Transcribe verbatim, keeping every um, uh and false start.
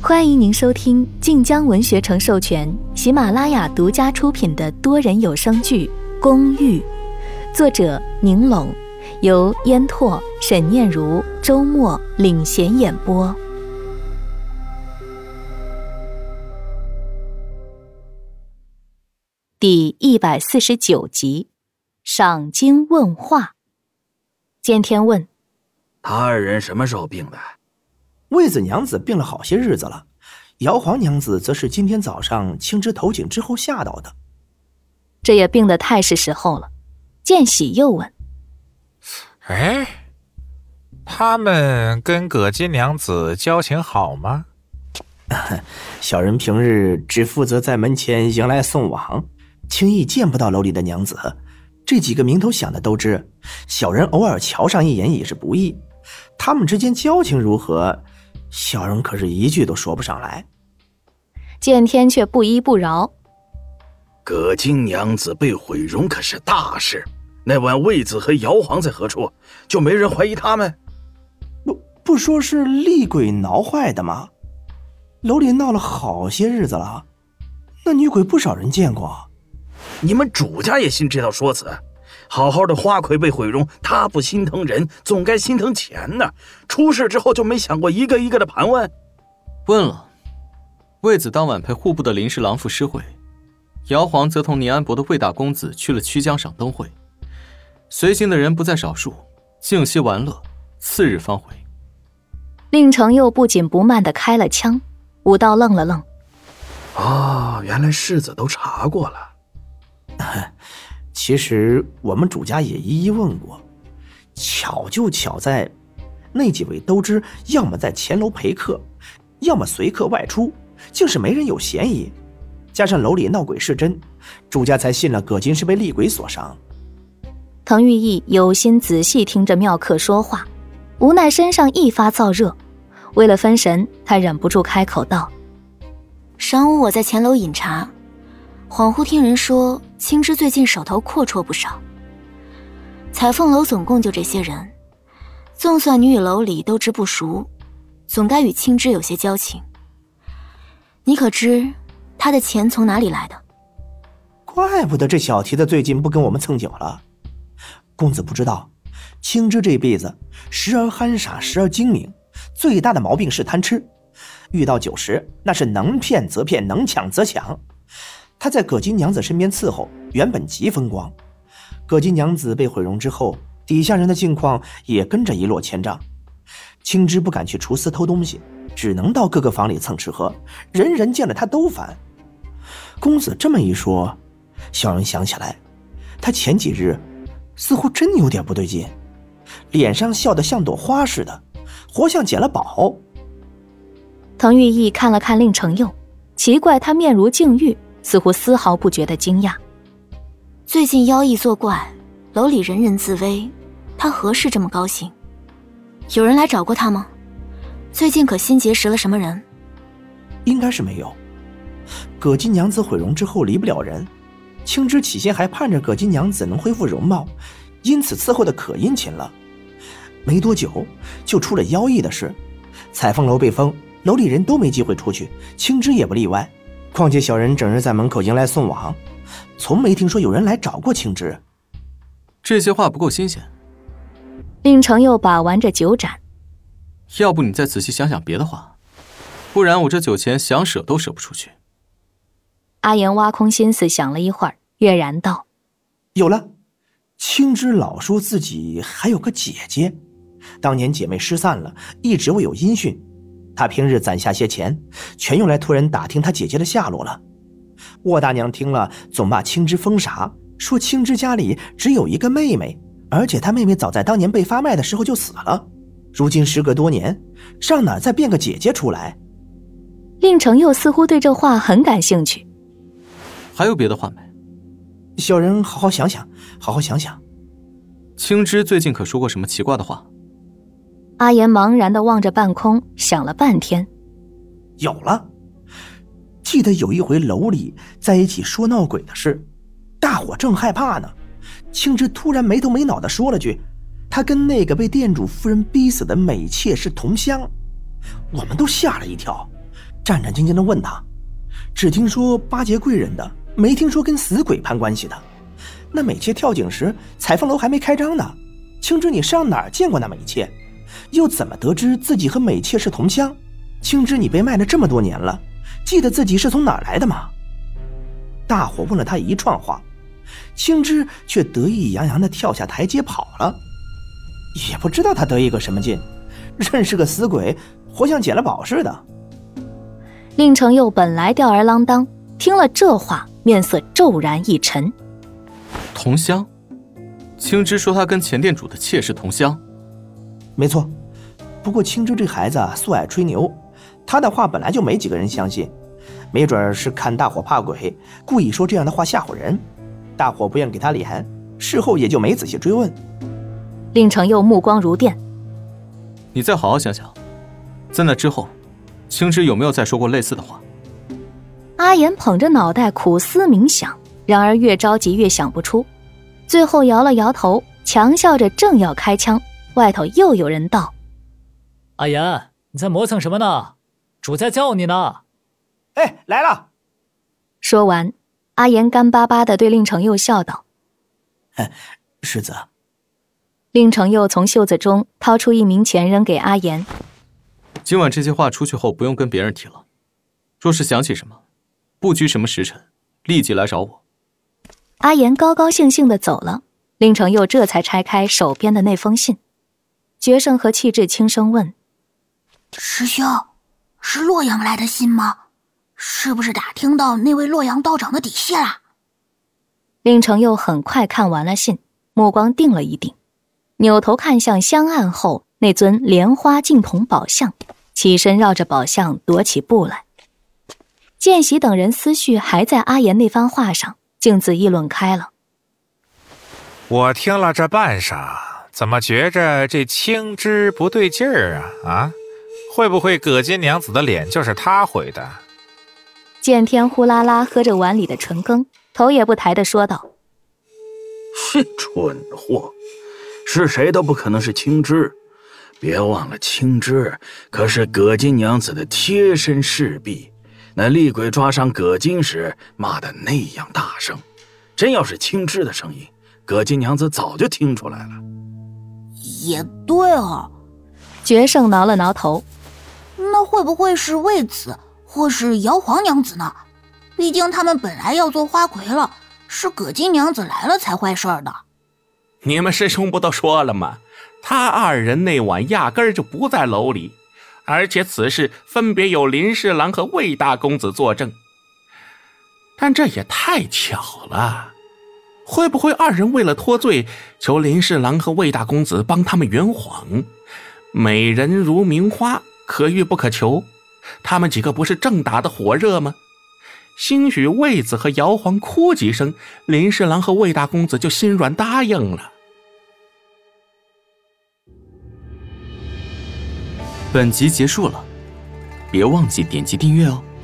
欢迎您收听晋江文学城授权、喜马拉雅独家出品的多人有声剧《公寓》，作者宁龙，由烟拓、沈念如、周末领衔演播。第一百四十九集，赏金问话。见天问： 他二人什么时候病的？ 卫子娘子病了好些日子了，姚皇娘子则是今天早上青枝投井之后吓到的。 这也病得太是时候了。见喜又问： 哎，他们跟葛金娘子交情好吗？ 小人平日只负责在门前迎来送往，轻易见不到楼里的娘子。这几个名头想的都知，小人偶尔瞧上一眼也是不易。他们之间交情如何，小人可是一句都说不上来。 见天却不依不饶： 葛金娘子被毁容可是大事，那晚卫子和姚皇在何处，就没人怀疑他们？ 不不说是厉鬼挠坏的吗？楼里闹了好些日子了，那女鬼不少人见过。 你们主家也信这套说辞？好好的花魁被毁容，他不心疼人，总该心疼钱呢。出事之后就没想过一个一个的盘问？ 问了，卫子当晚陪户部的林氏郎妇诗会，姚皇则同宁安伯的魏大公子去了曲江赏灯会，随行的人不在少数，静息玩乐，次日方回。 令程又不紧不慢地开了枪。武道愣了愣： 哦，原来世子都查过了。 其实我们主家也一一问过，巧就巧在那几位都知要么在前楼陪客，要么随客外出，竟是没人有嫌疑。加上楼里闹鬼是真，主家才信了葛金是被厉鬼所伤。 滕玉义有心仔细听着妙客说话，无奈身上一发燥热，为了分神，他忍不住开口道： 晌午我在前楼饮茶，恍惚听人说青枝最近手头阔绰不少。彩凤楼总共就这些人，纵算你与楼里都知不熟，总该与青枝有些交情。你可知他的钱从哪里来的？ 怪不得这小蹄子最近不跟我们蹭酒了。公子不知道，青枝这辈子时而憨傻，时而精明，最大的毛病是贪吃。遇到酒时，那是能骗则骗，能抢则抢。他在葛金娘子身边伺候，原本极风光。葛金娘子被毁容之后，底下人的境况也跟着一落千丈。青枝不敢去厨司偷东西，只能到各个房里蹭吃喝，人人见了他都烦。公子这么一说，小人想起来，他前几日似乎真有点不对劲，脸上笑得像朵花似的，活像捡了宝。 滕玉义看了看令程佑，奇怪他面如净玉，似乎丝毫不觉得惊讶。 最近妖异作怪，楼里人人自危，他何事这么高兴？有人来找过他吗？最近可新结识了什么人？ 应该是没有。葛金娘子毁容之后离不了人，青枝起先还盼着葛金娘子能恢复容貌，因此伺候的可殷勤了。没多久就出了妖异的事，彩凤楼被封，楼里人都没机会出去，青枝也不例外。况且小人整日在门口迎来送往，从没听说有人来找过青枝。 这些话不够新鲜。 令程又把玩着酒盏： 要不你再仔细想想别的话，不然我这酒钱想舍都舍不出去。 阿言挖空心思想了一会儿，跃然道： 有了，青枝老说自己还有个姐姐，当年姐妹失散了，一直未有音讯。他平日攒下些钱，全用来托人打听他姐姐的下落了。沃大娘听了，总骂青枝疯傻，说青枝家里只有一个妹妹，而且她妹妹早在当年被发卖的时候就死了。如今时隔多年，上哪再变个姐姐出来？ 令程又似乎对这话很感兴趣。 还有别的话没？ 小人好好想想，好好想想。 青枝最近可说过什么奇怪的话？ 阿言茫然地望着半空，想了半天。 有了，记得有一回楼里在一起说闹鬼的事，大伙正害怕呢，青枝突然没头没脑地说了句：他跟那个被店主夫人逼死的美妾是同乡。我们都吓了一跳， 战战兢兢地问他，只听说巴结贵人的，没听说跟死鬼攀关系的。那美妾跳井时，彩凤楼还没开张呢。青枝，你上哪儿见过那美妾？又怎么得知自己和美妾是同乡？青枝，你被卖了这么多年了，记得自己是从哪儿来的吗？大伙问了他一串话，青枝却得意洋洋地跳下台阶跑了。也不知道他得意个什么劲，认识个死鬼，活像捡了宝似的。 令程佑本来吊儿郎当，听了这话，面色骤然一沉。 同乡？青枝说他跟前店主的妾是同乡。 没错，不过青枝这孩子素爱吹牛，他的话本来就没几个人相信，没准是看大伙怕鬼，故意说这样的话吓唬人。大伙不愿给他脸，事后也就没仔细追问。 令程佑目光如电， 你再好好想想，在那之后，青枝有没有再说过类似的话？ 阿言捧着脑袋苦思冥想，然而越着急越想不出，最后摇了摇头，强笑着正要开枪，外头又有人道： 阿言，你在磨蹭什么呢？主在叫你呢。 哎，来了。 说完，阿言干巴巴地对令程佑笑道： 世子。 令程佑从袖子中掏出一名钱扔给阿言， 今晚这些话出去后不用跟别人提了，若是想起什么，不拘什么时辰，立即来找我。 阿言高高兴兴地走了，令程佑这才拆开手边的那封信。决胜和气质轻声问： 师兄，是洛阳来的信吗？是不是打听到那位洛阳道长的底细了？ 令程佑很快看完了信，目光定了一定，扭头看向香案后那尊莲花净铜宝像，起身绕着宝像踱起步来。见习等人思绪还在阿言那番话上，径自议论开了。 我听了这半晌，怎么觉着这青枝不对劲儿啊？啊，会不会葛金娘子的脸就是她毁的？ 见天呼啦啦喝着碗里的纯羹，头也不抬地说道： 是蠢货，是谁都不可能是青枝。别忘了，青枝可是葛金娘子的贴身侍婢，那厉鬼抓伤葛金时骂得那样大声，真要是青枝的声音，葛金娘子早就听出来了。 也对哦。 决胜挠了挠头， 那会不会是卫子或是瑶皇娘子呢？毕竟他们本来要做花魁了，是葛金娘子来了才坏事的。 你们师兄不都说了吗？他二人那晚压根儿就不在楼里，而且此事分别有林侍郎和魏大公子作证。但这也太巧了，会不会二人为了脱罪，求林侍郎和魏大公子帮他们圆谎？美人如名花，可遇不可求，他们几个不是正打得火热吗？兴许魏子和瑶皇哭几声，林侍郎和魏大公子就心软答应了。 本集结束了，别忘记点击订阅哦。